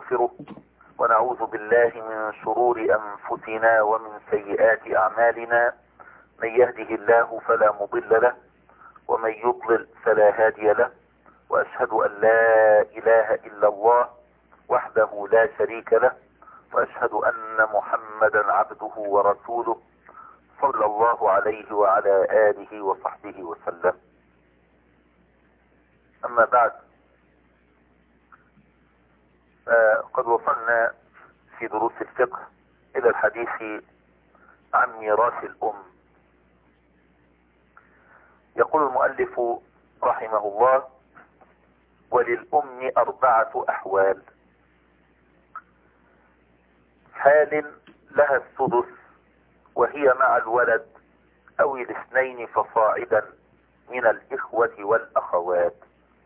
ونستغفره ونعوذ بالله من شرور أنفسنا ومن سيئات أعمالنا. من يهده الله فلا مضل له ومن يضلل فلا هادي له، وأشهد أن لا إله إلا الله وحده لا شريك له، وأشهد أن محمدا عبده ورسوله صلى الله عليه وعلى آله وصحبه وسلم. أما بعد، قد وصلنا في دروس الفقه إلى الحديث عن ميراث الأم. يقول المؤلف رحمه الله: وللأم 4 أحوال: حال لها السدس وهي مع الولد أو الاثنين فصاعدا من الإخوة والأخوات.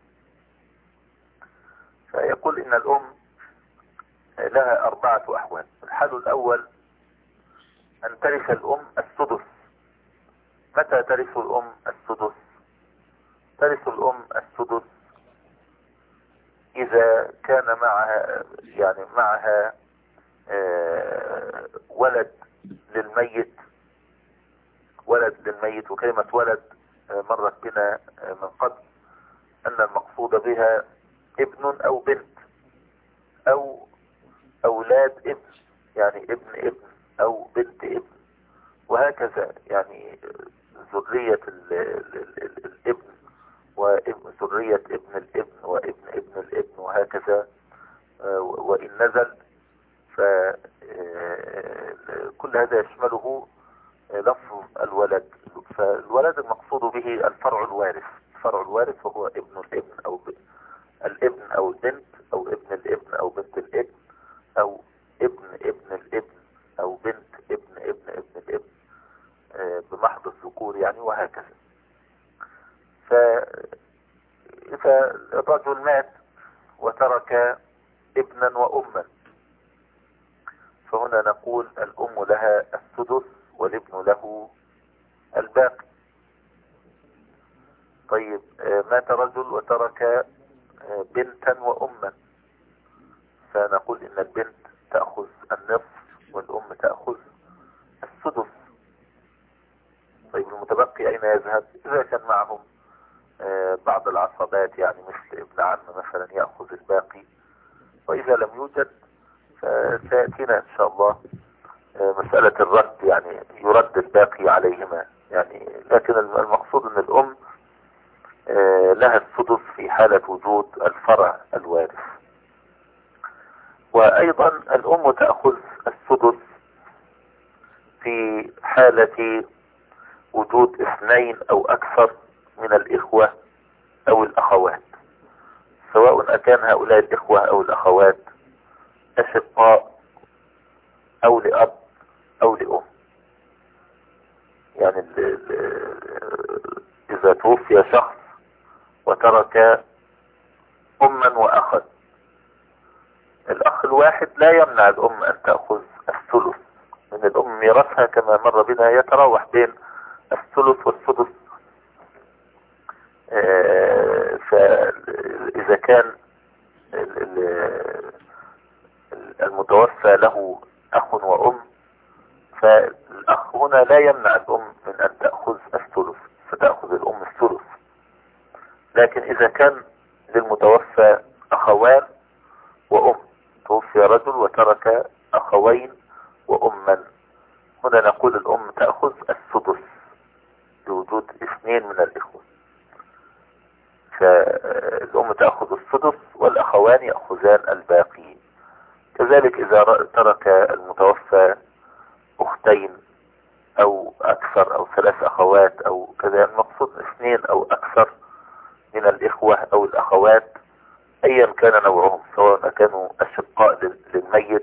فيقول إن الأم لها 4 أحوال. الحال الأول أن ترث الأم السدس. متى ترث الأم السدس؟ ترث الأم السدس إذا كان معها ولد للميت. وكلمة ولد مرت بنا من قبل أن المقصود بها ابن أو بنت أو أولاد ابن، يعني ابن أو بنت ابن، وهكذا، يعني ذرية الابن وذرية ابن الابن وابن ابن الابن وهكذا. وإن نزل فكل هذا يشمله لفظ الولد. فالولد المقصود به الفرع الوارث. الفرع الوارث وهو ابن الابن أو الابن أو البنت أو ابن الابن أو بنت الابن أو ابن ابن الابن أو بنت ابن ابن ابن الابن بمحض الذكور يعني، وهكذا. فإذا الرجل مات وترك ابنا وأما، فهنا نقول الأم لها السدس والابن له الباقي. طيب، مات رجل وترك بنتا وأما، فنقول إن البنت تأخذ النصف والأم تأخذ السدس. طيب، المتبقي أين يذهب؟ إذا كان معهم بعض العصبات، يعني مثل ابن عم مثلا، يأخذ الباقي. وإذا لم يوجد فسيأتينا إن شاء الله مسألة الرد، يعني يرد الباقي عليهما يعني. لكن المقصود أن الأم لها السدس في حالة وجود الفرع الوارث. وأيضا الأم تأخذ السدس في حالة وجود 2 أو أكثر من الإخوة أو الأخوات، سواء أكان هؤلاء الإخوة أو الأخوات أشقاء أو لأب أو لأم. يعني إذا توفي شخص وترك أما وأخا، الأخ الواحد لا يمنع الأم أن تأخذ الثلث من الأم. ميراثها كما مر بنا يتراوح بين الثلث والسدس. فإذا كان المتوفى له أخ وأم، فالأخ هنا لا يمنع الأم من أن تأخذ الثلث، فتأخذ الأم الثلث. لكن إذا كان للمتوفى أخوان وأم، توفي رجل وترك أخوين وأما، هنا نقول الأم تأخذ السدس لوجود 2 من الإخوة. فالأم تأخذ السدس والأخوان يأخذان الباقي. كذلك إذا ترك المتوفى أختين أو أكثر أو 3 أخوات أو كذا، المقصود 2 أو أكثر من الإخوة أو الأخوات أيا كان نوعهم، سواء كانوا أشقاء للميت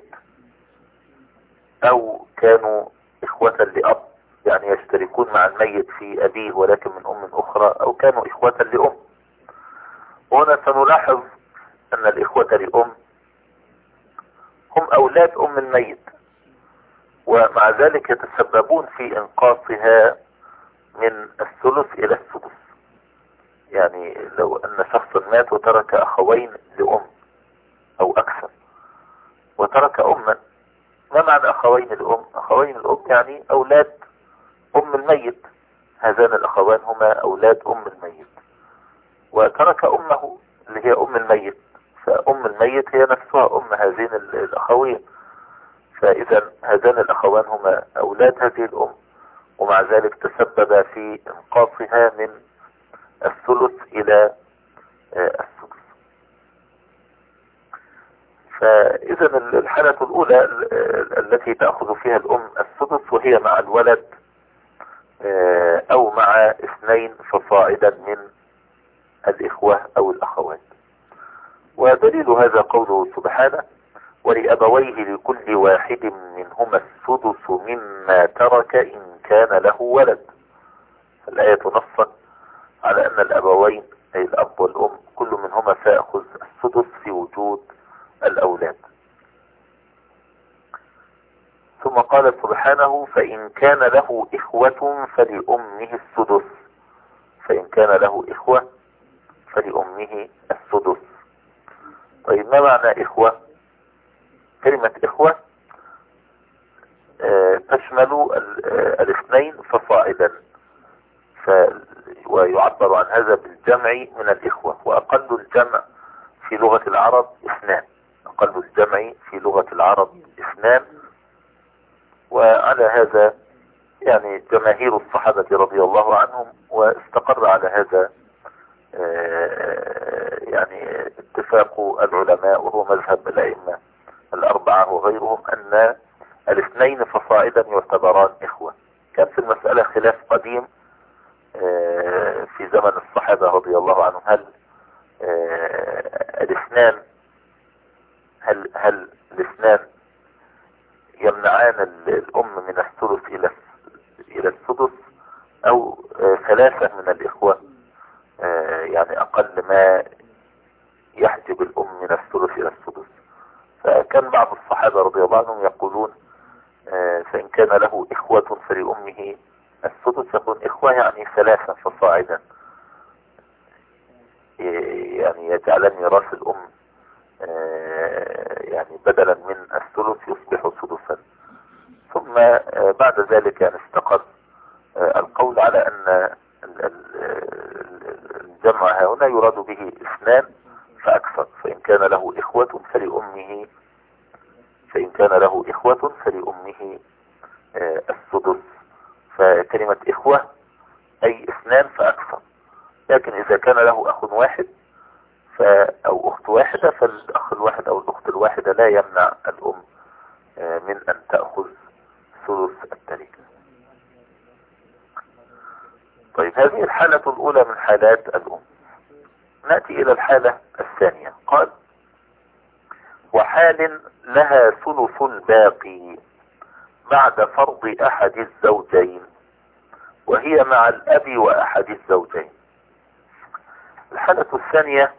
أو كانوا إخوة لأب، يعني يشتركون مع الميت في أبيه ولكن من أم أخرى، أو كانوا إخوة لأم. وهنا سنلاحظ أن الإخوة لأم هم أولاد أم الميت، ومع ذلك يتسببون في إنقاصها من الثلث إلى السدس. يعني لو أن شخص مات وترك أخوين لأم أو أكثر، وترك أما. ما معنى أخوين الأم؟ أخوين الأم يعني أولاد أم الميت، هذان الأخوان هما أولاد أم الميت. وترك أمه اللي هي أم الميت، فأم الميت هي نفسها أم هذين الأخوين، فإذا هذان الأخوان هما أولاد هذه الأم، ومع ذلك تسبب في إنقاصها من الثلث إلى السدس. فإذا الحالة الأولى التي تأخذ فيها الأم السدس وهي مع الولد أو مع 2 فصاعدا من الإخوة أو الأخوات. ودليل هذا قوله سبحانه: ولأبويه لكل واحد منهما السدس مما ترك إن كان له ولد. الآية نصت على أن الأبوين أي الأب والأم كل منهما سيأخذ السدس في وجود الأولاد. ثم قال سبحانه: فإن كان له إخوة فلأمه السدس. فإن كان له إخوة فلأمه السدس. طيب ما معنى إخوة؟ كلمة إخوة تشمل 2 فصاعدا، ويعبر عن هذا بالجمع من الإخوة، وأقل الجمع في لغة العرب 2. أقل الجمع في لغة العرب 2. وعلى هذا يعني جماهير الصحابة رضي الله عنهم، واستقر على هذا يعني اتفاق العلماء، وهو مذهب الأئمة 4 وغيرهم، أن 2 فصاعدا يعتبران إخوة. كان في المسألة خلاف قديم في زمن الصحابة رضي الله عنهم، هل الاثنان يمنعان الأم من الثلث إلى السدس، أو 3 من الإخوة يعني أقل ما يحجب الأم من الثلث إلى السدس. فكان بعض الصحابة رضي الله عنهم يقولون فإن كان له إخوة فلأمه السدس، يكون إخوة يعني 3 فصاعدا، يعني يجعلن ميراث الأم يعني بدلا من الثلث يصبح سدسا. ثم بعد ذلك يعني استقر القول على أن الجمع هنا يراد به 2 فأكثر. فإن كان له إخوة فلأمه السدس. فكلمة إخوة أي 2 فأكثر. لكن إذا كان له أخ واحد أو أخت واحدة، فالأخ الواحد أو الأخت الواحدة لا يمنع الأم من أن تأخذ ثلث التركة. طيب هذه الحالة الأولى من حالات الأم. نأتي إلى الحالة الثانية. قال: وحال لها ثلث الباقي بعد فرض أحد الزوجين، وهي مع الأب وأحد الزوجين. الحالة الثانية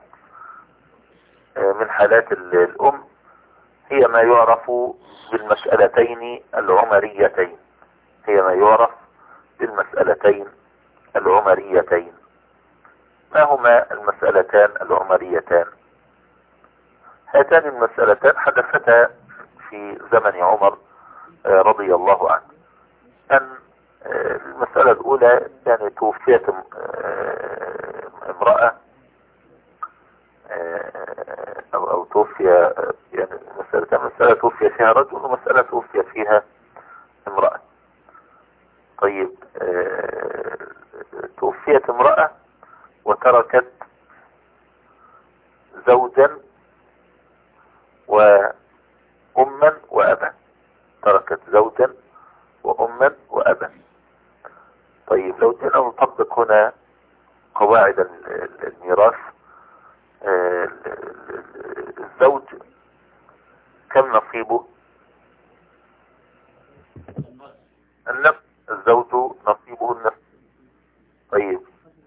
من حالات الأم هي ما يعرف بالمسألتين العمريتين. ما هما المسألتان العمريتان؟ هاتان المسألتان حدثتا في زمن عمر رضي الله عنه. أن المسألة الأولى يعني توفيت امرأة أو توفي، يعني مسألة توفي فيها رجل ومسألة توفي فيها امرأة. طيب توفيت امرأة وتركت زوجا وأما وأبا. طيب لو جينا نطبق هنا قواعد الميراث، الزوج كم نصيبه؟ النصف. الزوج نصيبه النصف. طيب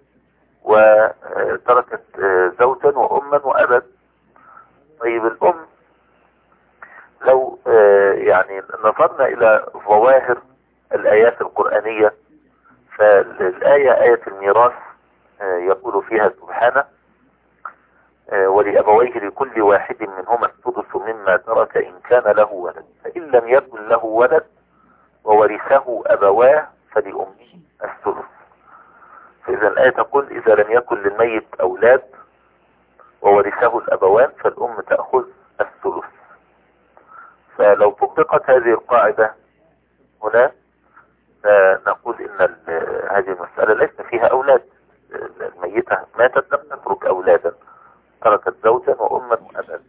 وتركت زوجا وأما وأبا. طيب الأم لو يعني نظرنا إلى ظواهر الآيات القرآنية، فالآية آية الميراث يقول فيها سبحانه: ولأبويه لكل واحد منهما السدس مما ترك فإن كان له ولد، فإن لم يكن له ولد وورثه أبواه فلأمه الثلث. فإذا الآية تقول إذا لم يكن للميت أولاد وورثه الأبوان فالأم تأخذ الثلث. فلو طبقت هذه القاعدة هنا نقول إن هذه المسألة ليس فيها أولاد. الميتة ماتت لم تترك أولادا، تركت زوجا وأما وأبا،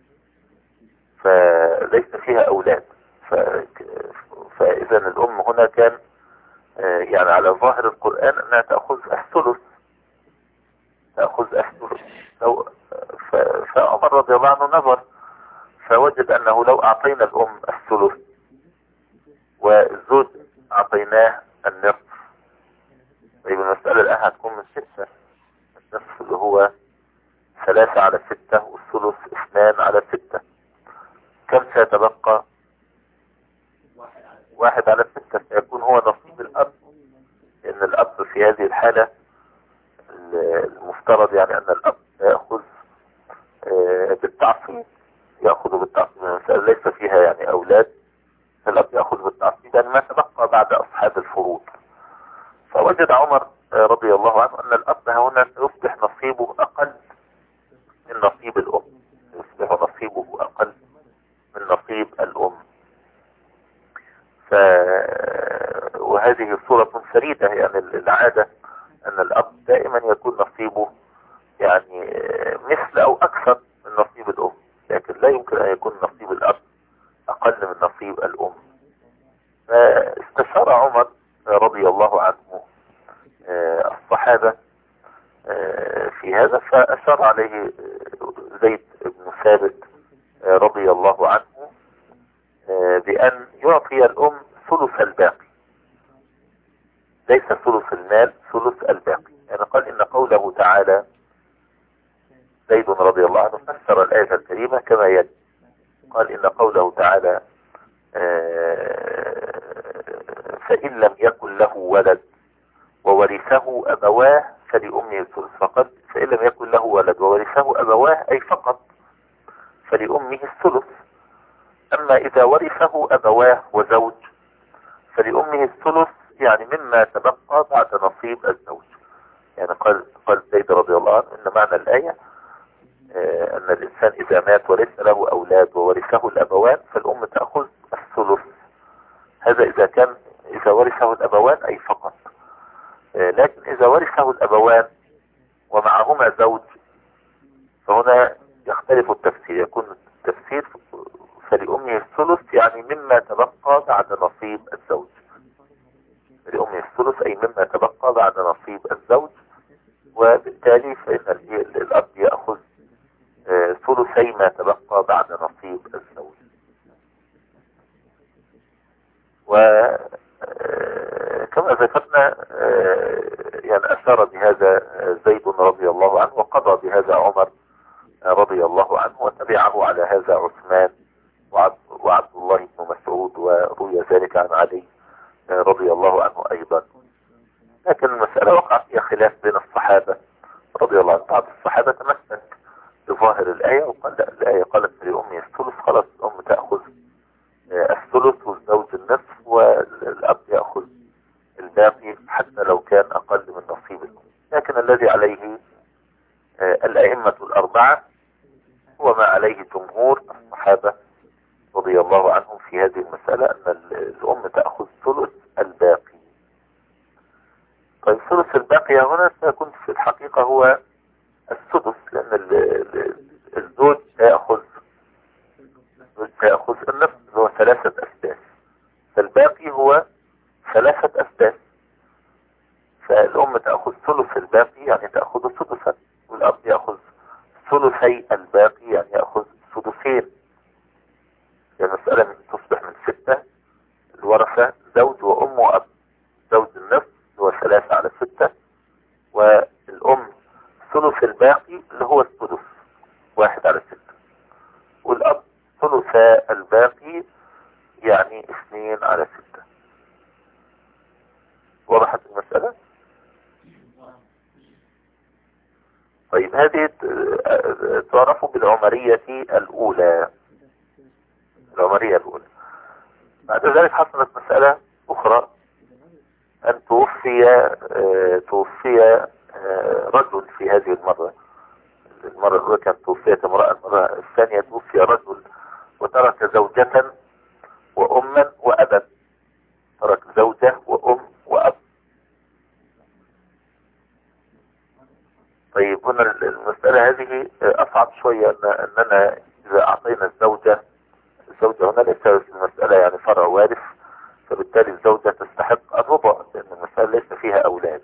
فليس فيها أولاد. فإذا الأم هنا كان يعني على ظاهر القرآن أنها تأخذ الثلث، تأخذ الثلث. فعمر رضي الله عنه نظر فوجد أنه لو أعطينا الأم الثلث والزوج أعطيناه النصف، طيب المسألة الآن هتكون من 6، النصف اللي هو 3 على 6 والثلث 2 على 6، كم سيتبقى؟ 1 على 6 سيكون هو نصيب الأب. لأن الأب في هذه الحالة المفترض يعني أن الأب يأخذ بالتعصيب، يأخذ بالتعصيب. المسألة ليس فيها يعني أولاد، الأب يأخذ بالتعصيب يعني ما تبقى بعد أصحاب الفروض. فوجد عمر رضي الله عنه أن الأب هنا يصبح نصيبه أقل من نصيب الأم، يصبح نصيبه أقل من نصيب الأم. وهذه صورة فريدة، يعني العادة أن الأب دائما يكون نصيبه يعني مثل أو أكثر من نصيب الأم، لكن لا يمكن أن يكون نصيب الأب أقل من نصيب الأم. فاستشار عمر رضي الله عنه الصحابة في هذا، فأشار عليه زيد بن ثابت رضي الله عنه بأن يعطي الأم ثلث الباقي، ليس ثلث المال، ثلث الباقي. يعني قال إن قوله تعالى، زيد رضي الله عنه فسر الآية الكريمة كما يلي، قال إن قوله تعالى فإن لم يكن له ولد وورثه أبواه فلأمه الثلث، فقد فإن لم يكن له ولد وورثه أبواه أي فقط فلأمه الثلث. أما إذا ورثه أبواه وزوج فلأمه الثلث، يعني مما تبقى بعد نصيب الزوج. يعني قال زيد رضي الله عنه إن معنى الآية أن الإنسان إذا مات وليس له أولاد وورثه الأبوان فالأم تأخذ الثلث. هذا إذا ورثه الأبوان أي فقط. لكن إذا ورثه الأبوان ومعهما زوج فهنا يختلف التفسير، يكون التفسير فلأمه الثلث يعني مما تبقى بعد نصيب الزوج، فلأمه الثلث أي مما تبقى بعد نصيب الزوج، وبالتالي فإن الأب يأخذ ثلثي ما تبقى بعد نصيب الزوج. وكما ذكرنا يعني أشار بهذا زيد رضي الله عنه، وقضى بهذا عمر رضي الله عنه، وتبعه على هذا عثمان وعبد الله بن مسعود، وروي ذلك عن علي رضي الله عنه أيضا. لكن المسألة وقع فيها خلاف بين الصحابة رضي الله عنه. بعض الصحابة تمسك بظاهر الآية وقال لا، الآية قالت لأمي الثلث، خلاص الأم تأخذ الثلث والزوج النصف والأب يأخذ الباقي حتى لو كان أقل من نصيب الأم. لكن الذي عليه الأئمة الأربعة هو ما عليه جمهور الصحابة رضي الله عنهم في هذه المسألة، أن الأم تأخذ ثلث الباقي. طيب ثلث الباقي هنا سيكون في الحقيقة هو السدس، لأن الزوج سيأخذ النصف اللي هو 3 أسداس، فالباقي هو 3 أسداس، فالأم تأخذ ثلث الباقي يعني تأخذ سدسا، والأب يأخذ ثلثي الباقي يعني يأخذ سدسين. يعني المسألة تصبح من 6 الورثة زوج وأم وأب، زوج النصف هو 3 على 6، والأم ثلث الباقي اللي هو السدس 1 على 6، والأب ثلث الباقي يعني 2 على 6. وضحت المسألة؟ طيب هذه تعرف بالعمرية الأولى. بعد ذلك حصلت مسألة أخرى، أن توفي رجل في هذه المرة. المرة الأولى كانت توفيت امرأة، المرة الثانية توفي رجل وترك زوجة وأما وأبا. ترك زوجة وأم وأب. طيب هنا المسألة هذه أصعب شوية، أننا إذا أعطينا الزوجة هنا ليس المسألة يعني فرع وارث، فبالتالي الزوجة تستحق الربع لأن المسألة ليس فيها أولاد.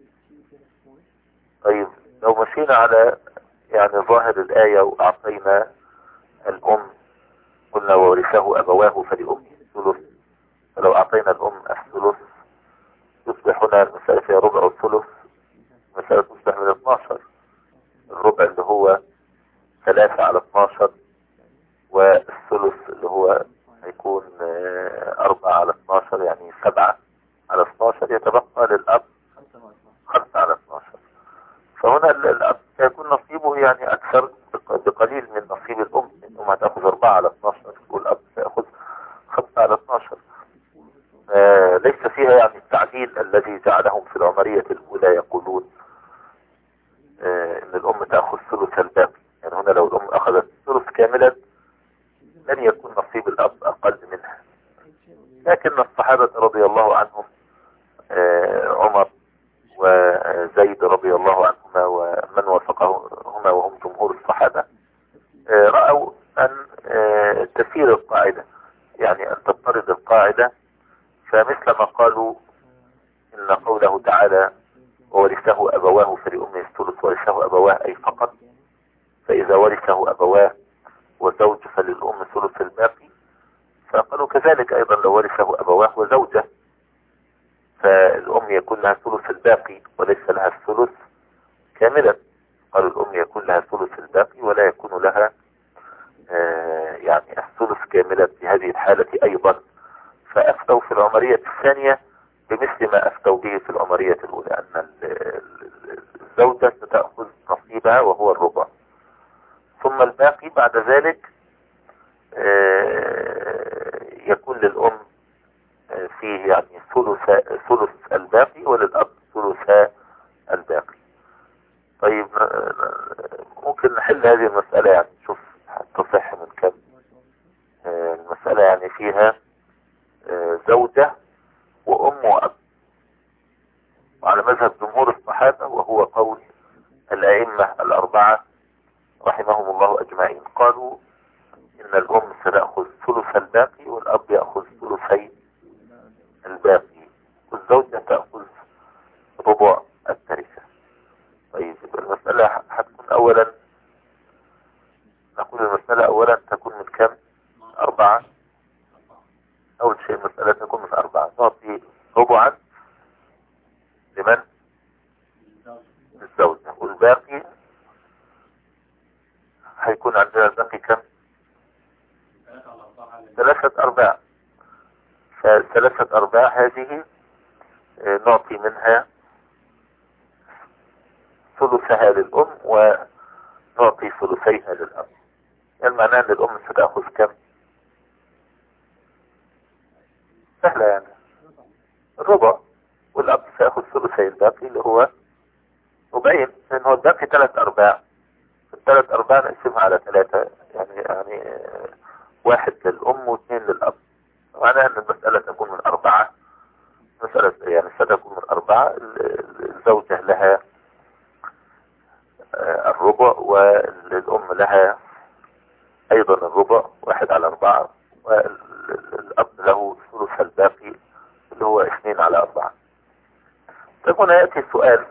طيب لو مشينا على يعني ظاهر الآية وأعطينا الأم، قلنا وورثه أبواه فلأمه الثلث، فلو أعطينا الأم الثلث يصبح هنا المسألة فيها ربع والثلث، المسألة تصبح من 12. الربع اللي هو 3 على 12، والثلث اللي هو هيكون 4 على 12، يعني 7 على 12، يتبقى للأب 5 على 12. فهنا الأب سيكون نصيبه يعني أكثر بقليل من نصيب الأم. الأم هتأخذ 4 على 12 والأب سيأخذ 5 على 12. ليس فيها يعني التعديل الذي جعلهم في العمرية الأولى يقولون إن الأم تأخذ ثلث الباقي. يعني هنا لو الأم أخذت ثلث كاملا لن يكون نصيب الأب أقل منها. لكن الصحابة رضي الله عنهم، عمر وزيد رضي الله عنهما ومن وافقهما وهم جمهور الصحابة، رأوا أن تسير القاعدة، يعني أن تضطرد القاعدة. فمثل ما قالوا إن قوله تعالى وورثه أبواه فلأمه الثلث، ورثه أبواه أي فقط، فإذا ورثه أبواه وزوج فللأم ثلث الباقي. فقالوا كذلك أيضا لو ورثه أبواه وزوجة فالأم يكون لها ثلث الباقي وليس لها الثلث كاملا. قالوا الأم يكون لها ثلث الباقي ولا يكون لها يعني الثلث كاملا في هذه الحالة أيضا. فأفتوا في العمرية الثانية بمثل ما أفتوا به في العمرية الأولى، أن الزوجة ستأخذ نصيبها وهو الربع، ثم الباقي بعد ذلك يكون للأم فيه يعني ثلث الباقي وللأب ثلث الباقي. طيب ممكن نحل هذه المسألة، يعني نشوف تصح من كم. المسألة يعني فيها زوجة وأم وأب، وعلى مذهب جمهور الصحابة وهو قول الأئمة الأربعة رحمهم الله أجمعين، قالوا إن الأم ستأخذ ثلث الباقي والأب يأخذ ثلثي الباقي والزوجة تأخذ ربع التركة. طيب المسألة هتكون أولا، نقول المسألة أولا تكون من كم؟ 4. أول شيء المسألة تكون من 4. نعطي ربعا لمن؟ للزوجة، والباقي هيكون عندنا الباقي كم؟ 3/4. ف3/4 هذه نعطي منها ثلثها للأم ونعطي ثلثيها للأب. يعني معناه أن الأم ستأخذ كم؟ سهلة يعني الربع، والأب سيأخذ ثلثي الباقي اللي هو ربعين، لأن هو الباقي 3/4. ال3/4 نقسمها على 3، يعني 1 للأم و2 للأب. معناه أن المسألة تكون من 4. مسألة يعني ستكون من 4. الزوجة لها الربع والأم لها أيضا الربع 1/4، والأب له ثلث الباقي اللي هو 2/4. طيب هنا يأتي السؤال،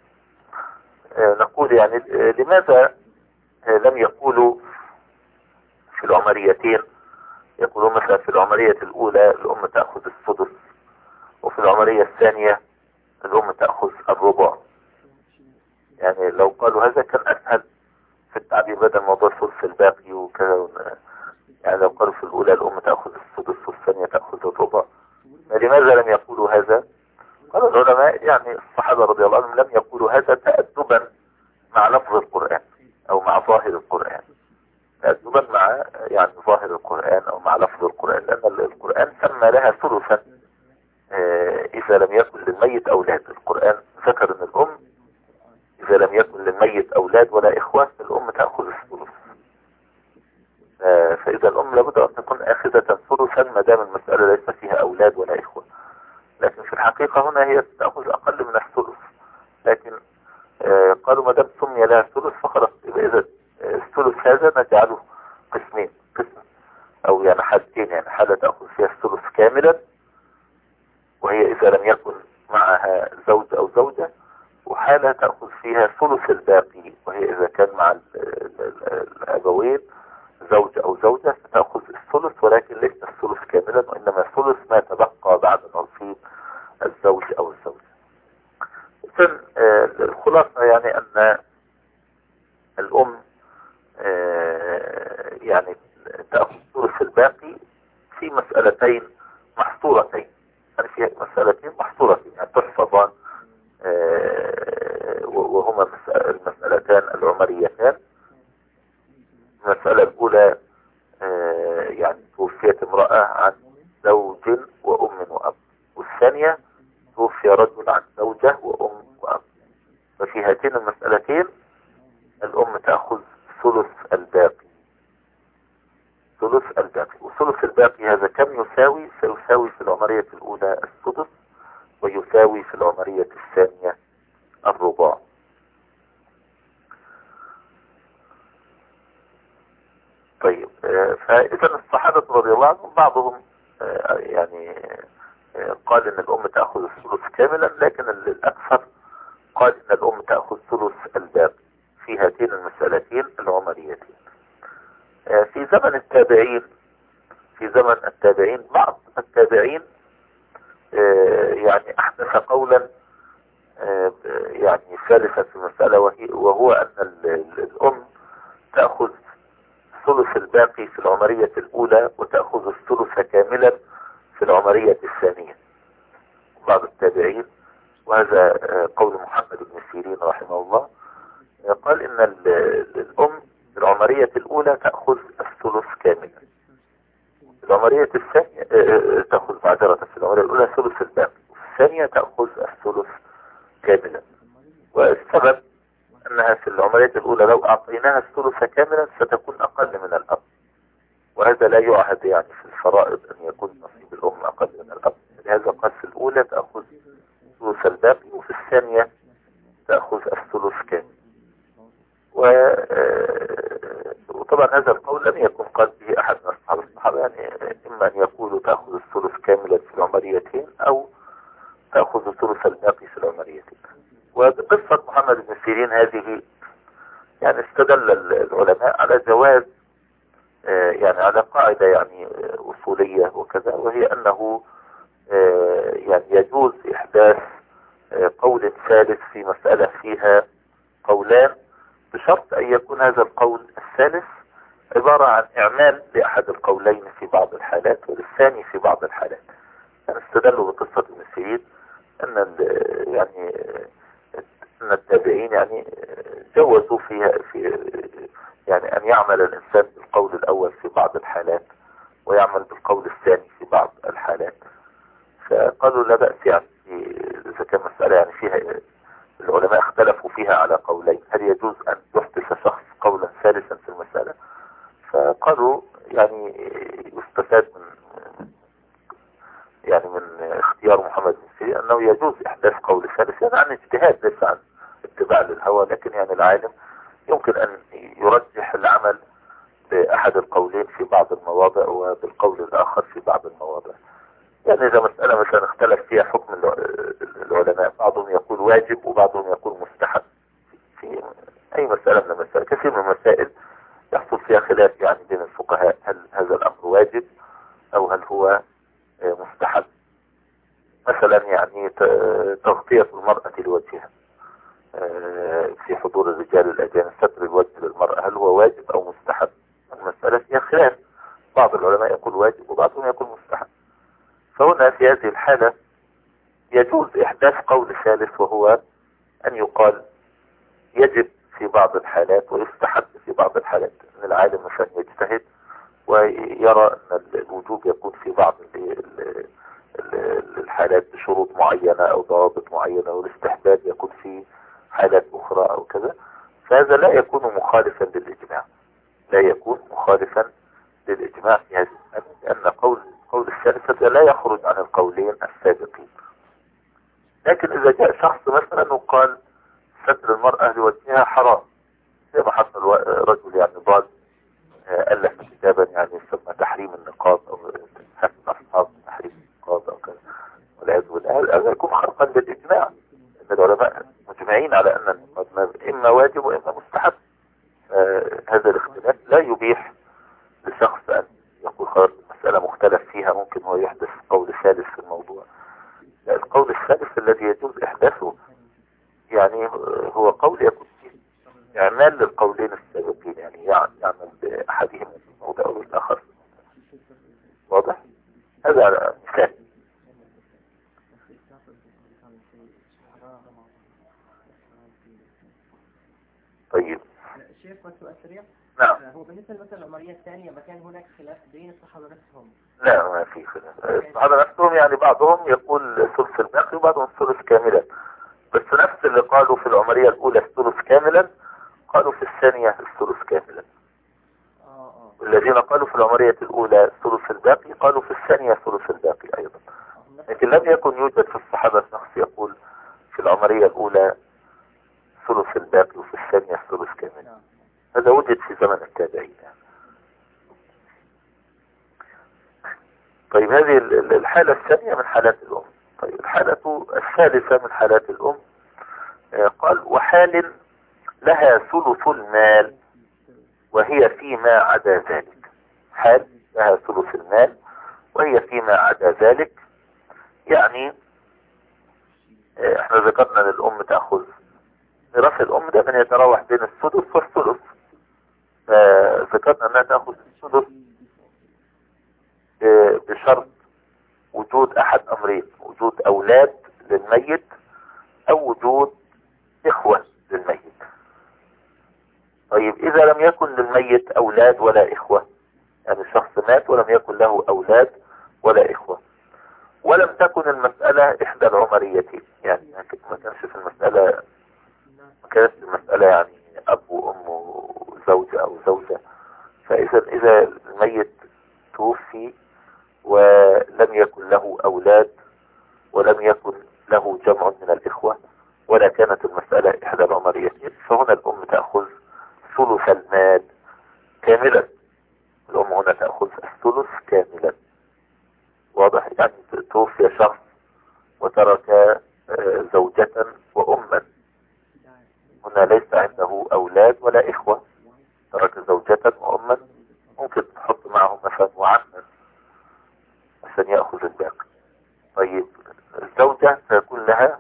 نقول يعني لماذا لم يقولوا في العمريتين، يقولون مثلا في العمرية الأولى الأم تأخذ السدس، وفي العمرية الثانية الأم تأخذ الربع؟ يعني لو قالوا هذا كان أسهل في التعبير بدل موضوع ثلث الباقي وكذا. يعني لو قالوا في الأولى الأم تأخذ السدس والثانية تأخذ الربع، لماذا لم يقولوا هذا؟ قال العلماء يعني الصحابة رضي الله عنهم لم يقولوا هذا تأدبا مع لفظ القرآن أو مع ظاهر القرآن، تأدبا مع يعني ظاهر القرآن أو مع لفظ القرآن، لأن القرآن سمى لها ثلثا إذا لم يكن للميت أولاد. القرآن ذكر أن الأم إذا لم يكن للميت أولاد ولا إخوة الأم تأخذ الثلث. فإذا الأم لابد أن تكون آخذة ثلثا ما دام المسألة ليس فيها أولاد ولا إخوة. لكن في الحقيقة هنا هي تأخذ أقل من الثلث، لكن قالوا ما دام سمي لها الثلث فخلاص، إذا الثلث هذا نجعله قسمين، قسم أو يعني حالتين، يعني حالة تأخذ فيها الثلث كاملا وهي إذا لم يكن معها زوج أو زوجة، وحالة تأخذ فيها ثلث الباقي وهي إذا كان مع الأبوين زوج أو زوجة فتأخذ الثلث، ولكن ليس الثلث كاملا وإنما ثلث ما تبقى بعد نصيب الزوج أو الزوجة. إذن الخلاصة يعني أن الأم يعني تأخذ ثلث الباقي في مسألتين محصورتين، يعني في مسألتين محصورتين يعني تحفظان، وهما المسألتان العمريتان. المسألة الأولى يعني توفيت امرأة عن زوج وأم وأب، والثانية توفي رجل عن زوجة وأم وأب. ففي هاتين المسألتين الأم تأخذ ثلث الباقي، ثلث الباقي. وثلث الباقي هذا كم يساوي؟ سيساوي في العمرية الأولى السدس، ويساوي في العمرية الثانية الرباع. طيب، فإذا الصحابة رضي الله عنهم بعضهم يعني قال ان الأم تأخذ الثلث كاملا، لكن الأكثر قال ان الأم تأخذ ثلث الباقي في هاتين المسألتين العمريتين. في زمن التابعين بعض التابعين يعني أحدث قولا يعني ثالثا في المسألة، وهو أن الأم تأخذ ثلث الباقي في العمرية الأولى وتأخذ الثلث كاملا في العمرية الثانية. بعض التابعين، وهذا قول محمد بن سيرين رحمه الله، قال إن الأم في العمرية الأولى تأخذ الثلث كاملا، في العمرية الثانية تأخذ معذرة في العمرية الأولى ثلث الباقي، وفي الثانية تأخذ الثلث كاملا. والسبب أنها في العمرية الأولى لو أعطيناها الثلث كاملا ستكون أقل من الأب، وهذا لا يعهد يعني في الفرائض أن يكون نصيب الأم أقل من الأب. لهذا قال في الأولى تأخذ ثلث الباقي وفي الثانية تأخذ الثلث كامل. وطبعا هذا القول لم يكن قال به أحد من أصحاب الصحابة، يعني إما أن يقولوا تأخذ الثلث كاملا في العمريتين أو تأخذ ثلث الباقي في العمريتين. وبقصة محمد بن سيرين هذه يعني استدل العلماء على جواز يعني على قاعدة يعني أصولية وكذا، وهي أنه يعني يجوز إحداث قول ثالث في مسألة فيها قولان، بشرط أن يكون هذا القول الثالث عبارة عن إعمال لأحد القولين في بعض الحالات وللثاني في بعض الحالات. يعني استدلوا بقصة ابن سيرين أن يعني أن التابعين يعني جوزوا في يعني أن يعمل الإنسان بالقول الأول في بعض الحالات ويعمل بالقول الثاني في بعض الحالات. فقالوا لا بأس، يعني إذا كان مسألة يعني فيها العلماء اختلفوا فيها على قولين، هل يجوز أن يحدث شخص قولا ثالثا في المسألة؟ فقالوا يعني يستفاد من اختيار محمد بن سيرين أنه يجوز إحداث قول ثالث، يعني عن اجتهاد ليس عن اتباع للهوى، لكن يعني العالم يمكن أن يرجح العمل بأحد القولين في بعض المواضع وبالقول الآخر في بعض المواضع. يعني إذا مسألة مثلا اختلف فيها حكم العلماء، بعضهم يقول واجب وبعضهم يقول مستحب، في أي مسألة من المسائل، كثير من المسائل يحصل فيها خلاف يعني بين الفقهاء، هل هذا الأمر واجب أو هل هو مستحب. مثلا يعني تغطية المرأة لوجهها في حضور الرجال الأجانب، ستر الوجه للمرأة، هل هو واجب أو مستحب؟ المسألة فيها خلاف، بعض العلماء يقول واجب وبعضهم يقول مستحب. فهنا في هذه الحالة يجوز إحداث قول ثالث، وهو أن يقال يجب في بعض الحالات ويستحب في بعض الحالات، أن العالم مثلا يجتهد ويرى أن الوجوب يكون في بعض الحالات بشروط معينة أو ضوابط معينة، والاستحباب يكون في حالات أخرى أو كذا، فهذا لا يكون مخالفا للإجماع، لا يكون مخالفا للإجماع في هذه، لأن قول الثالثة لا يخرج عن القولين السابقين. لكن إذا جاء شخص مثلا وقال ستر المرأة لوجهها حرام، زي ما حصل رجل يعني ضال ألف كتابا يعني يسمى تحريم النقاب أو حث أصحاب تحريم النقاب أو كذا، والعياذ بالله، هذا يكون خرقا للإجماع، أن العلماء مجمعين على أن النقاب إما واجب وإما مستحب. هذا الاختلاف لا يبيح لشخص أن يقول خلاص المسألة مختلف فيها، ممكن هو يحدث قول ثالث في الموضوع. لا، القول الثالث الذي يجوز إحداثه يعني هو قول يكون فيه إعمال للقولين السابقين، يعني يعمل بأحدهما في الموضع أو الآخر. واضح؟ هذا على مثال. طيب شيخ بس سؤال سريع. نعم. هو بالنسبة للمسألة العمرية الثانية ما كان هناك خلاف بين الصحابة نفسهم؟ لا، ما في خلاف. الصحابة نفسهم يعني بعضهم يقول ثلث الباقي وبعضهم ثلث كاملا، بس نفس اللي قالوا في العمرية الأولى الثلث كاملا قالوا في الثانية الثلث كاملا. والذين قالوا في العمرية الأولى الثلث الباقي قالوا في الثانية الثلث الباقي أيضا. لكن لم يكن يوجد في الصحابة شخص يقول في العمرية الأولى ثلث الباقي وفي الثانية الثلث كاملا. هذا وجد في زمن التابعين. طيب هذه الحالة الثانية من حالات الأم. طيب الحالة الثالثة من حالات الأم قال وحال لها ثلث المال وهي فيما عدا ذلك. حال لها ثلث المال وهي فيما عدا ذلك، يعني احنا ذكرنا ان الأم تأخذ ميراث الأم ده من يتراوح بين السدس والثلث، فذكرنا انها تأخذ السدس بشرط وجود احد امرين: وجود اولاد للميت او وجود اخوة للميت. طيب اذا لم يكن للميت اولاد ولا اخوة، يعني الشخص مات ولم يكن له اولاد ولا اخوة، ولم تكن المسألة احدى العمريتين، يعني ما كانش في المسألة، ما كانت المسألة يعني اب وام وزوجة او زوجة، فاذا الميت توفي ولم يكن له أولاد ولم يكن له جمع من الإخوة ولا كانت المسألة إحدى العمريتين، فهنا الأم تأخذ ثلث المال كاملا. الأم هنا تأخذ الثلث كاملا. واضح؟ يعني توفي شخص وترك زوجة وأما، هنا ليس عنده أولاد ولا إخوة، ترك زوجة وأما، ممكن تحط معهم مثلا وعما عشان يأخذ الباقي. طيب الزوجة سيكون لها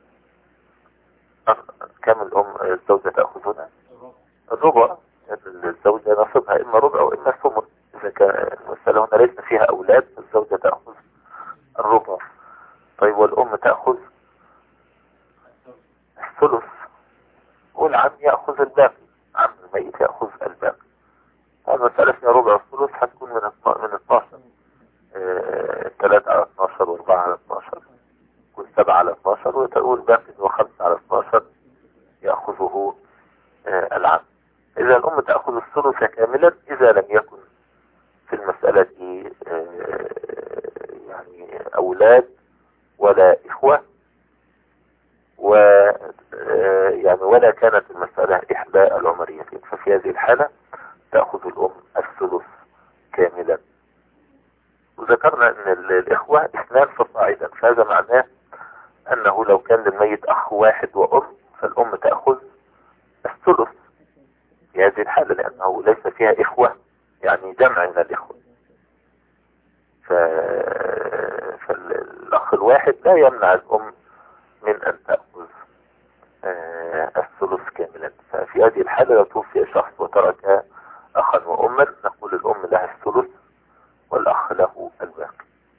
كم الزوجة تأخذ هنا؟ الربع. الزوجة نصبها إما ربع وإما ثمن. إذا كان المسألة هنا ليس فيها أولاد فالزوجة تأخذ الربع. طيب والأم تأخذ الثلث والعم يأخذ الباقي، عم الميت يأخذ الباقي. هذا المسألة فيها ربع الثلث هتكون من 12، 3 على 12 و4 على 12 و7 على 12، وتقول باقي و5 على 12 يأخذه العم. إذا الأم تأخذ الثلث كاملا إذا لم يكن في المسألة يعني أولاد ولا إخوة يعني ولا كانت المسألة إحدى العمريتين، ففي هذه الحالة تأخذ الأم الثلث كاملا. وذكرنا ان الاخوة 2 فصاعدا، فهذا معناه انه لو كان للميت اخ واحد وام فالام تأخذ الثلث في هذه الحالة، لانه ليس فيها اخوة يعني جمع من الاخوة، فالاخ الواحد لا يمنع الام من ان تأخذ الثلث كاملا. ففي هذه الحالة لو توفي شخص وترك اخا واما نقول الام لها الثلث والأخ له الباقي.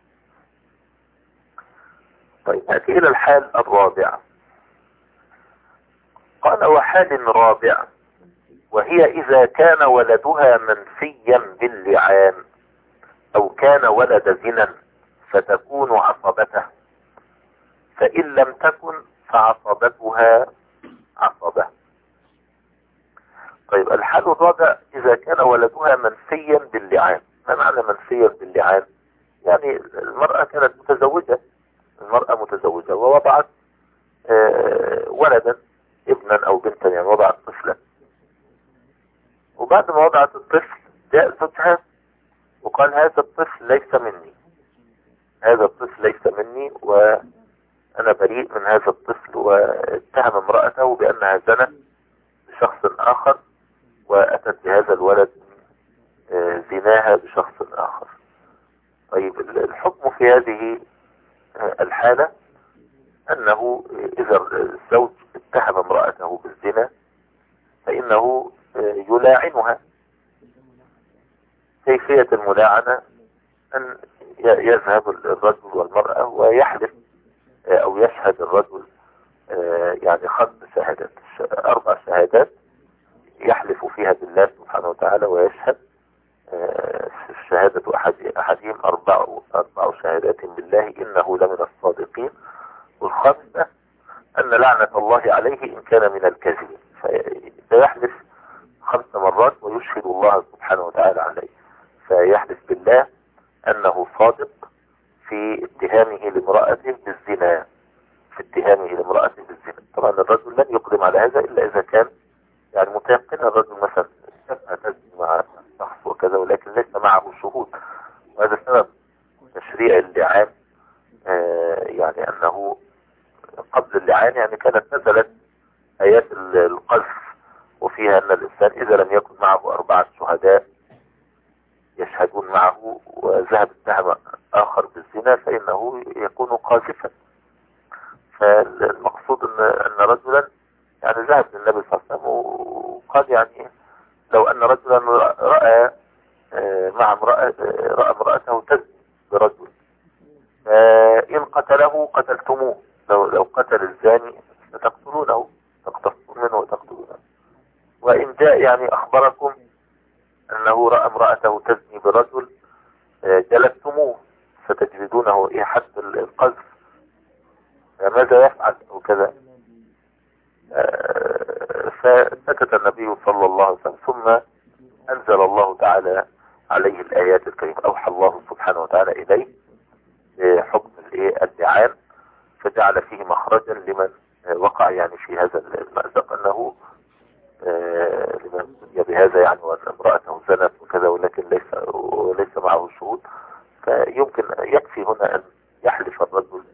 طيب نأتي إلى الحال الرابع. قال وحال رابع وهي إذا كان ولدها منفيا باللعان أو كان ولد زنا فتكون عصبته، فإن لم تكن فعصبتها عصبة. طيب الحال الرابع إذا كان ولدها منفيا باللعان. ما معنى منفيا باللعان؟ يعني المرأة كانت متزوجة، المرأة متزوجة ووضعت ولدا، ابنا أو بنتا، يعني وضعت طفلا، وبعد ما وضعت الطفل جاء زوجها وقال هذا الطفل ليس مني، هذا الطفل ليس مني وأنا بريء من هذا الطفل، واتهم امرأته بأنها زنت بشخص آخر وأتت بهذا الولد زناها بشخص آخر. طيب الحكم في هذه الحالة أنه إذا الزوج اتهم امرأته بالزنا فإنه يلاعنها. كيفية الملاعنة أن يذهب الرجل والمرأة ويحلف أو يشهد الرجل يعني 5 شهادات، 4 شهادات يحلف فيها بالله سبحانه وتعالى ويشهد. شهادة أحدهم 4 شهادات بالله إنه لمن الصادقين، والخامسة أن لعنة الله عليه إن كان من الكاذبين. فيحلف 5 مرات ويشهد الله سبحانه وتعالى عليه، فيحلف بالله أنه صادق في اتهامه لامرأته بالزنا، في اتهامه لامرأته بالزنا. طبعا الرجل لن يقدم على هذا إلا إذا كان يعني متيقن. الرجل مثلا تزني مع شخص وكذا ولكن ليس معه شهود، وهذا سبب تشريع اللعان. يعني أنه قبل اللعان يعني كانت نزلت آيات القذف وفيها أن الإنسان إذا لم يكن معه 4 شهداء يشهدون معه وذهب اتهم آخر بالزنا فإنه يكون قاذفا. فالمقصود أن رجلا يعني ذهب للنبي صلى الله عليه وسلم وقال يعني لو أن رجلا رأى رأى امرأته تزني برجل فإن قتله قتلتموه، لو قتل الزاني فتقتلونه، تقتصون منه وتقتلونه. وإن جاء يعني أخبركم أنه رأى امرأته تزني برجل جلدتموه فتجلدونه إيه حد القذف، ماذا يفعل وكذا. فسكت النبي صلى الله عليه وسلم، ثم أنزل الله تعالى عليه الآيات الكريمة. أوحى الله سبحانه وتعالى إليه حكم اللعان، فجعل فيه مخرجا لمن وقع يعني في هذا المأزق، أنه لمن بهذا يعني وأن امرأته زنت وكذا ولكن ليس معه شهود، فيمكن يكفي هنا أن يحلف الرجل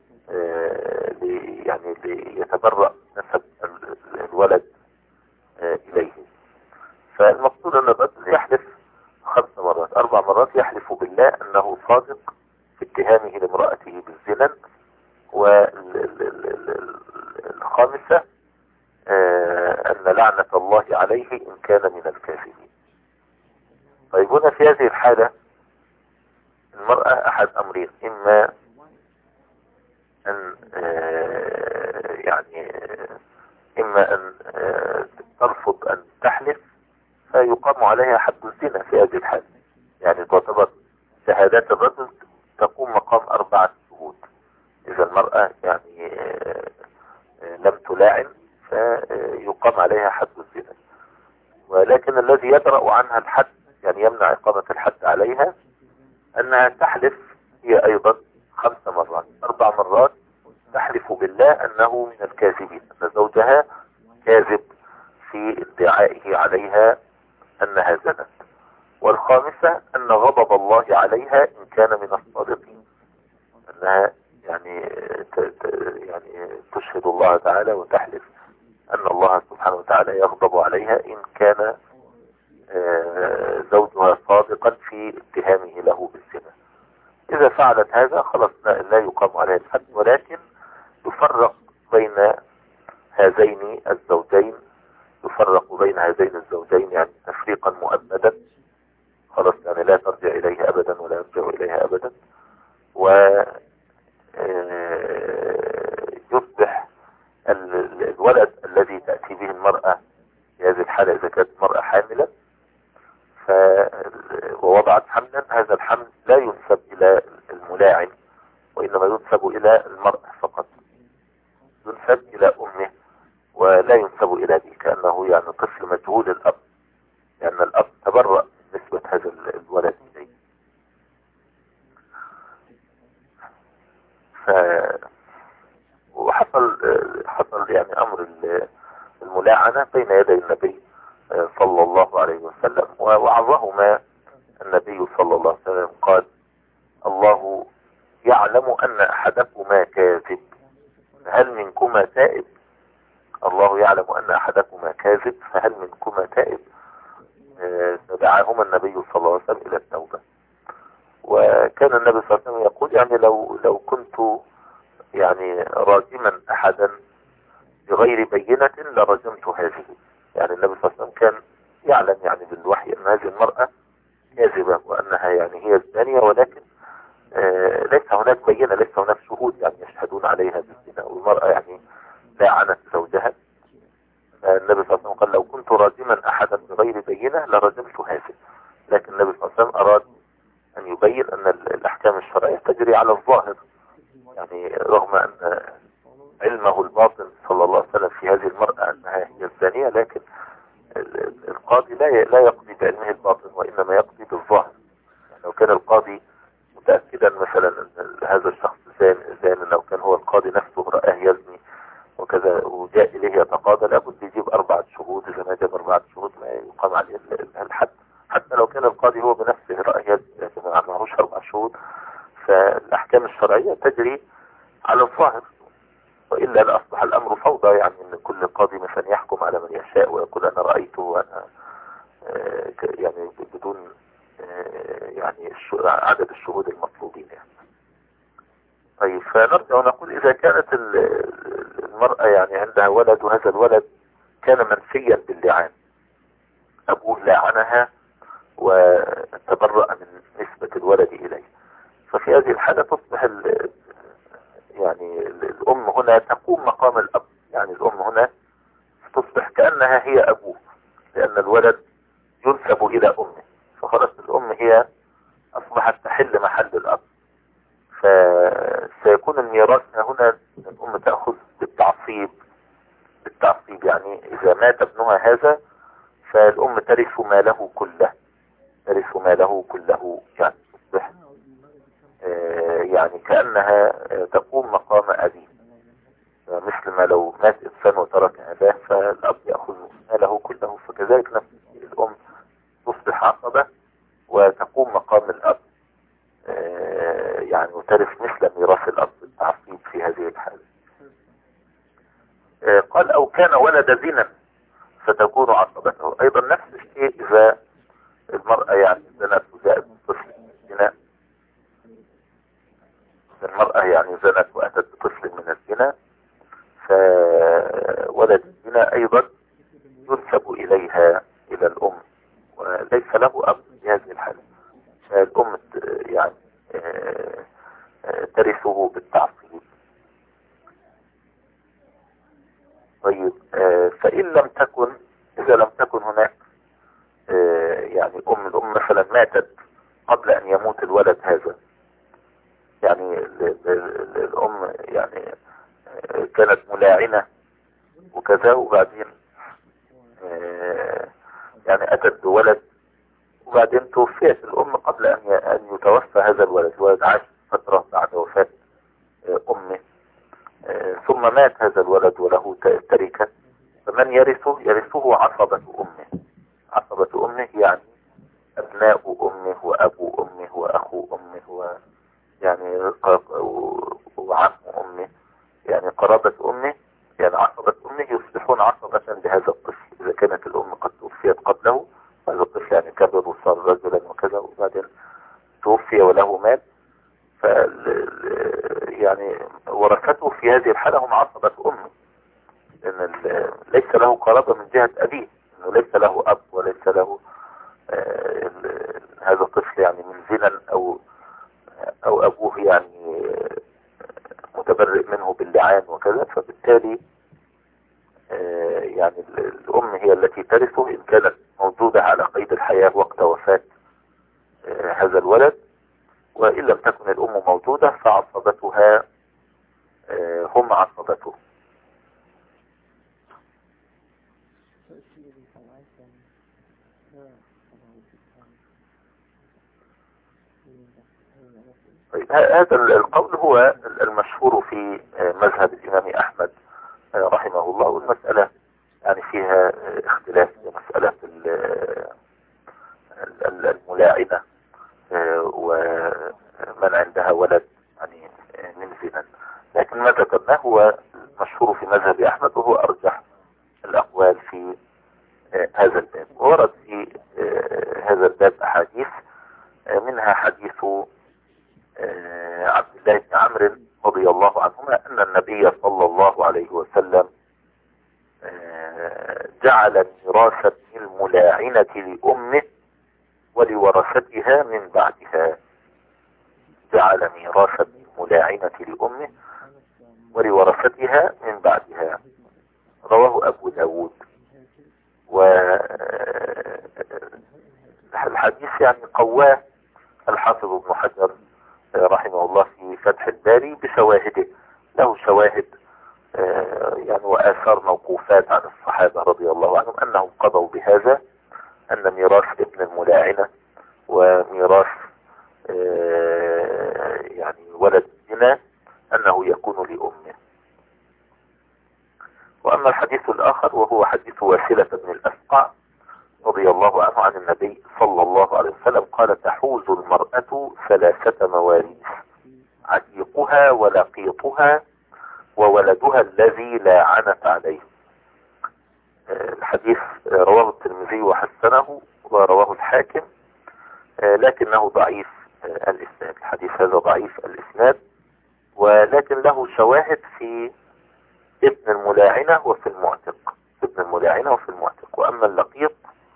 يعني ليتبرأ نسب الولد إليه. فالمقصود أن الرجل يحلف 5 مرات، 4 مرات يحلف بالله أنه صادق في اتهامه لامرأته بالزنا، والخامسة أن لعنة الله عليه إن كان من الكاذبين. طيب هنا في هذه الحالة المرأة أحد أمرين، إما أن إما أن ترفض أن تحلف فيقام عليها حد الزنا في هذه الحالة، يعني تعتبر شهادات الرجل تقوم مقام 4 شهود. إذا المرأة يعني لم تلاعن فيقام عليها حد الزنا. ولكن الذي يدرأ عنها الحد يعني يمنع إقامة الحد عليها أنها تحلف هي أيضا 5 مرات، 4 مرات تحلف بالله أنه من الكاذبين، أن زوجها كاذب في ادعائه عليها أنها زنت. والخامسة أن غضب الله عليها إن كان من الصادقين، أنها يعني تشهد الله تعالى وتحلف أن الله سبحانه وتعالى يغضب عليها إن كان زوجها صادقا في اتهامه له بالزنا. إذا فعلت هذا خلاص لا يقام عليها الحد، ولكن يفرق بين هذين الزوجين، يعني تفريقا مؤبدا، خلاص يعني لا ترجع إليه أبدا ولا يرجع إليها أبدا، ويصبح الولد الذي تأتي به المرأة في هذه الحالة إذا كانت الحمل لا ينسب إلى الملاعن، وإنما ينسب إلى المرأة فقط، ينسب إلى أمه ولا ينسب إلى أبيه، كأنه يعني طفل مجهول الأب، لأن الأب تبرأ من نسبة هذا الولد إليه. حصل يعني أمر الملاعنة بين يدي النبي صلى الله عليه وسلم، ووعظهما النبي صلى الله عليه وسلم قال: الله يعلم أن أحدكما كاذب، هل منكما تائب؟ الله يعلم أن أحدكما كاذب فهل منكما تائب؟ فدعاهما النبي صلى الله عليه وسلم إلى التوبة. وكان النبي صلى الله عليه وسلم يقول يعني لو كنت يعني راجما أحدا بغير بينة لرجمت هذه. يعني النبي صلى الله عليه وسلم كان يعلم يعني بالوحي أن هذه المرأة كاذبة وأنها يعني هي الزانية، ولكن ليس هناك بينة، ليس هناك شهود يعني يشهدون عليها بالزنا، والمرأة يعني لاعنت زوجها. النبي صلى الله عليه وسلم قال: لو كنت راجما أحدا بغير بينة لرجمت هذه. لكن النبي صلى الله عليه وسلم أراد أن يبين أن الأحكام الشرعية تجري على الظاهر، يعني رغم أن علمه الباطن صلى الله عليه وسلم في هذه المرأة أنها هي الزانية، لكن القاضي لا يقضي بعلمه الباطن، وإنما يقضي بالظاهر. يعني لو كان القاضي متأكدا مثلا أن هذا الشخص زان، لو كان هو القاضي نفسه رآه يزني وكذا وجاء إليه يتقاضى، لابد يجيب 4 شهود، إذا ما جاب 4 شهود ما يقام عليه الحد. حتى لو كان القاضي هو بنفسه رأى يزني لكن ما معهوش 4 شهود، فالأحكام الشرعية تجري على الظاهر، وإلا لأصبح الأمر فوضى، يعني أن كل قاضي مثلا يحكم على من يشاء ويقول أنا رأيته وأنا يعني بدون يعني عدد الشهود المطلوبين يعني. طيب، فنرجع ونقول إذا كانت المرأة يعني عندها ولد وهذا الولد كان منفيا باللعان، أبوه لاعنها وتبرأ من نسبة الولد إليه، ففي هذه الحالة تصبح يعني الأم هنا تقوم مقام الأب، يعني الأم هنا تصبح كأنها هي أبوه، لأن الولد ينسب إلى أمه، فخلاص الأم هي أصبحت تحل محل الأب. فسيكون الميراث هنا الأم تأخذ بالتعصيب، يعني إذا مات ابنها هذا فالأم ترث ماله كله، يعني تصبح يعني كأنها تقوم مقام أبيه، مثل ما لو مات إنسان وترك أباه فالأب يأخذ ماله كله، فكذلك نفس الأم تصبح عصبة وتقوم مقام الأب، يعني وترث مثل ميراث الأب بالتعصيب في هذه الحالة. قال: أو كان ولد زنا فتكون عصبته. أيضا نفس الشيء إذا المرأة يعني زنت وجاءت بطفل من الزنا، المرأة يعني زنت وأتت بطفل من الزنا، فولد الزنا أيضا ينسب إليها إلى الأم وليس له أب في هذه الحالة، فالأم يعني ترثه بالتعصيب. طيب، إذا لم تكن هناك يعني الأم مثلا ماتت قبل أن يموت الولد هذا، يعني الأم يعني كانت ملاعنة وكذا، وبعدين يعني أتت بولد، وبعدين توفيت الأم قبل أن يتوفى هذا الولد عاش فترة بعد وفاة أمه، ثم مات هذا الولد وله تركة، فمن يرثه عصبة أمه يعني أبناء أمه وأبو أمه وأخو أمه يعني وعم أمه، يعني قرابة أمه، يعني عصبة أمه يصبحون عصبة لهذا الطفل إذا كانت الأم قد توفيت قبله، هذا الطفل يعني كبر وصار رجلا وكذا، وبعدين توفي وله مال، يعني ورثته في هذه الحالة هم عصبة أمه، لأن ليس له قرابة من جهة أبيه، إنه ليس له أب وليس له هذا الطفل يعني من زنا أو أبوه يعني متبرئ منه باللعان وكذا، فبالتالي يعني الأم هي التي ترثه إن كانت موجودة على قيد الحياة وقت وفاة هذا الولد، وإن لم تكن الأم موجودة فعصبتها هم عصبته. طيب هذا القول هو المشهور في مذهب الإمام أحمد رحمه الله. والمسألة يعني فيها اختلاف في مسألة الملاعنة ومن عندها ولد يعني من زنا، لكن ما ذكرناه هو المشهور في مذهب أحمد وهو أرجح الأقوال في هذا الباب. ورد في هذا الباب أحاديث، منها حديث عبد الله بن عمرو رضي الله عنهما أن النبي صلى الله عليه وسلم جعل ميراث ابن الملاعنة لأمه ولورثتها من بعدها. جعل ميراث ابن الملاعنة لأمه ولورثتها من بعدها. رواه أبو داود. والحديث يعني قواه الحافظ ابن حجر رحمه الله في فتح الباري بشواهده. له شواهد يعني وآثار موقوفات عن الصحابة رضي الله عنهم أنهم قضوا بهذا، أن ميراث ابن الملاعنة وميراث يعني ولد الزنا أنه يكون لأمه. وأما الحديث الآخر وهو حديث واسلة بن الأسقع رضي الله عنه عن النبي صلى الله عليه وسلم قال: تحوز المرأة 3 مواريث: عتيقها ولقيطها وولدها الذي لا عنت عليه. الحديث رواه الترمذي وحسنه ورواه الحاكم، لكنه ضعيف الإسناد. الحديث هذا ضعيف الإسناد، ولكن له شواهد في ابن الملاعنة وفي المعتق. ابن الملاعنة وفي المعتق. وأما اللقيط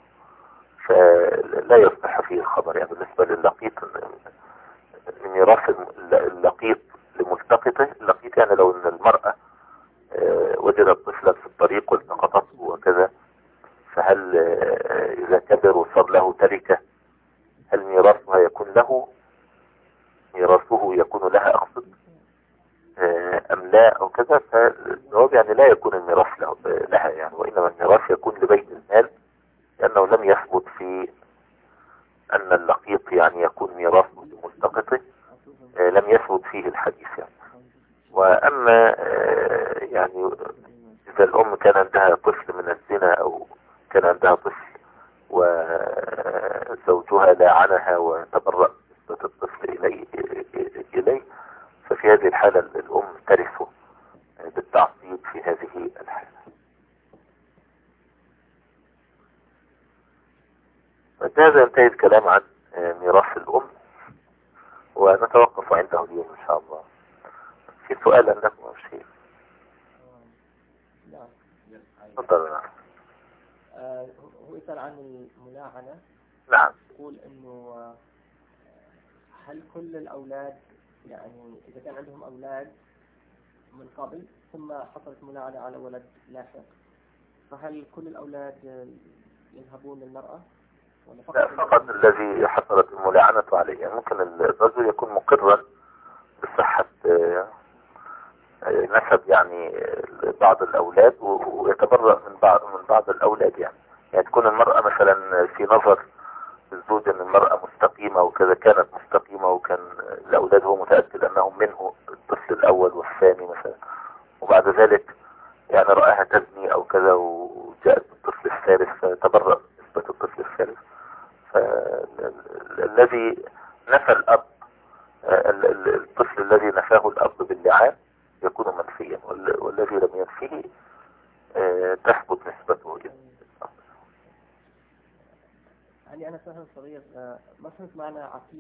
فلا يصح فيه الخبر. يعني بالنسبة للقيط، ميراث اللقيط لملتقطه. اللقيط يعني لو ان المرأة وجدت طفلا في الطريق والتقطته وكذا، فهل اذا كبر وصار له تركة هل ميراثها يكون له، ميراثه يكون لها اقصد ام لا او كذا؟ فالجواب يعني لا يكون الميراث لها يعني، وانما الميراث يكون لبيت المال، لانه لم يثبت في ان اللقيط يعني يكون ميراثه لملتقطه، لم يثبت فيه الحديث يعني. واما يعني اذا الام كان عندها طفل من الزنا او كان عندها طفل وزوجها لاعنها وتبرأ نسبة الطفل اليه، ففي هذه الحالة الام ترثه بالتعصيب في هذه الحالة. بهذا ينتهي الكلام عن ميراث الام، ونتوقف عنده اليوم ان شاء الله. في سؤال عندكم او شيء؟ نعم. تفضل. هو يسأل عن الملاعنة. نعم. يقول انه هل كل الاولاد، يعني اذا كان عندهم اولاد من قبل ثم حصلت ملاعنة على ولد لاحق، فهل كل الاولاد يذهبون للمرأة؟ لا، فقط الذي حصلت الملاعنة عليه. يعني ممكن الرجل يكون مقرا بصحة نسب يعني بعض الأولاد ويتبرأ من بعض الأولاد يعني تكون المرأة مثلا في نظر الزوج أن المرأة مستقيمة وكذا، كانت مستقيمة وكان الأولاد هو متأكد أنهم منه الطفل الأول والثاني مثلا، وبعد ذلك يعني رآها تزني أو كذا وجاءت بالطفل الثالث فتبرأ نسبة الطفل الثالث. فالذي نفى الأب، الطفل الذي نفاه الأب باللعان يكون منفيا، والذي لم ينفيه تثبت نسبته. يعني أنا فهم صغير، ما فهمت معنى عتيق.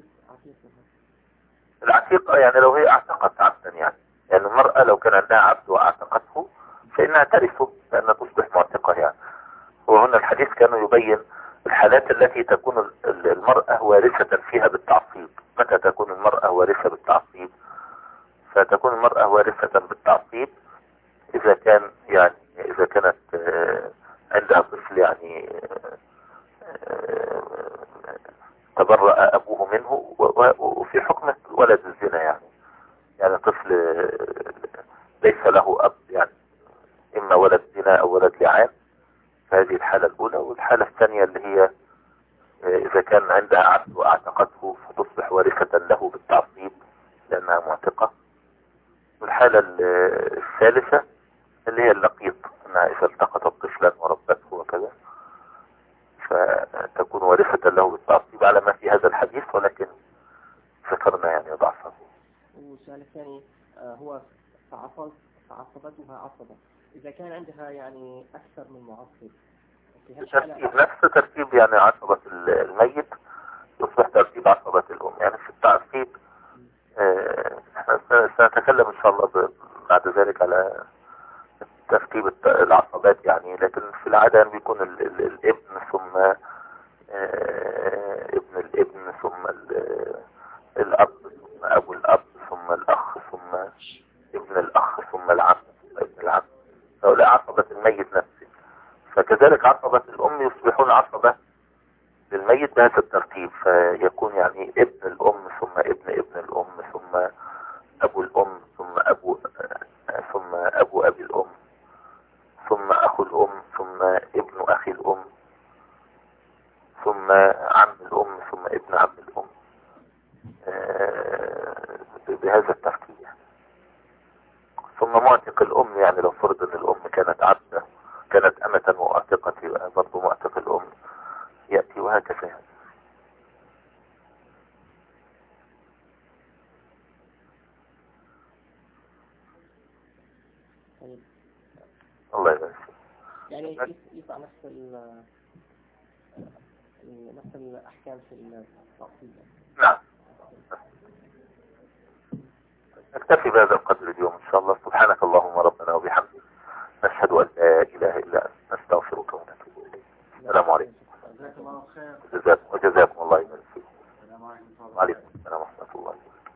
العتيق يعني لو هي اعتقت عبدا يعني المرأة لو كان عندها عبد واعتقته فإنها ترثه لأنها تصبح معتقة يعني. وهنا الحديث كان يبين الحالات التي تكون المرأة وارثة فيها بالتعصيب. متى تكون المرأة وارثة بالتعصيب؟ فتكون المرأة وارثة بالتعصيب إذا كانت عندها طفل يعني تبرأ أبوه منه، وفي حكم وارثة له بالتعصيب لأنها معتقة. والحالة الثالثة اللي هي اللقيط، أنها إذا التقطت طفلا وربته وكذا فتكون وارثة له بالتعصيب على ما في هذا الحديث، ولكن ذكرنا يعني ضعفه. والسؤال الثاني هو فعصبتها عصبة، إذا كان عندها يعني أكثر من معصب ترتيب نفس ترتيب يعني عصبة الميت يصبح ترتيب عصبة الأم. يعني في التعصيب احنا سنتكلم إن شاء الله بعد ذلك على ترتيب العصبات يعني، لكن في العادة بيكون الابن ثم ابن الابن ثم الأب ثم أبو الأب ثم الأخ ثم ابن الأخ ثم العم ثم ابن العم، هؤلاء عصبة الميت نفسه. فكذلك عصبة الأم يصبحون عصبة للميت بهذا الترتيب، فيكون يعني ابن الأم ثم ابن الأم ثم أبو الأم ثم أبو أبي الأم ثم أخو الأم ثم ابن أخي الأم ثم عم الأم ثم ابن عم الأم، بهذا الترتيب. ثم معتق الأم، يعني لو فرض أن الأم كانت عبدة كانت أمة مؤتقة يبقى برضه معتق الأم يأتي، وهكذا يعني. الله يبارك فيك. يعني يطلع نفس الأحكام في التعصيب. نعم. نكتفي بهذا القدر اليوم إن شاء الله. سبحانك اللهم ربنا وبحمدك، نشهد أن لا إله إلا أنت، نستغفرك ونتوب إليك. السلام عليكم. جزاكم الله خير. وجزاكم الله يبارك فيكم. وعليكم السلام ورحمة الله وبركاته.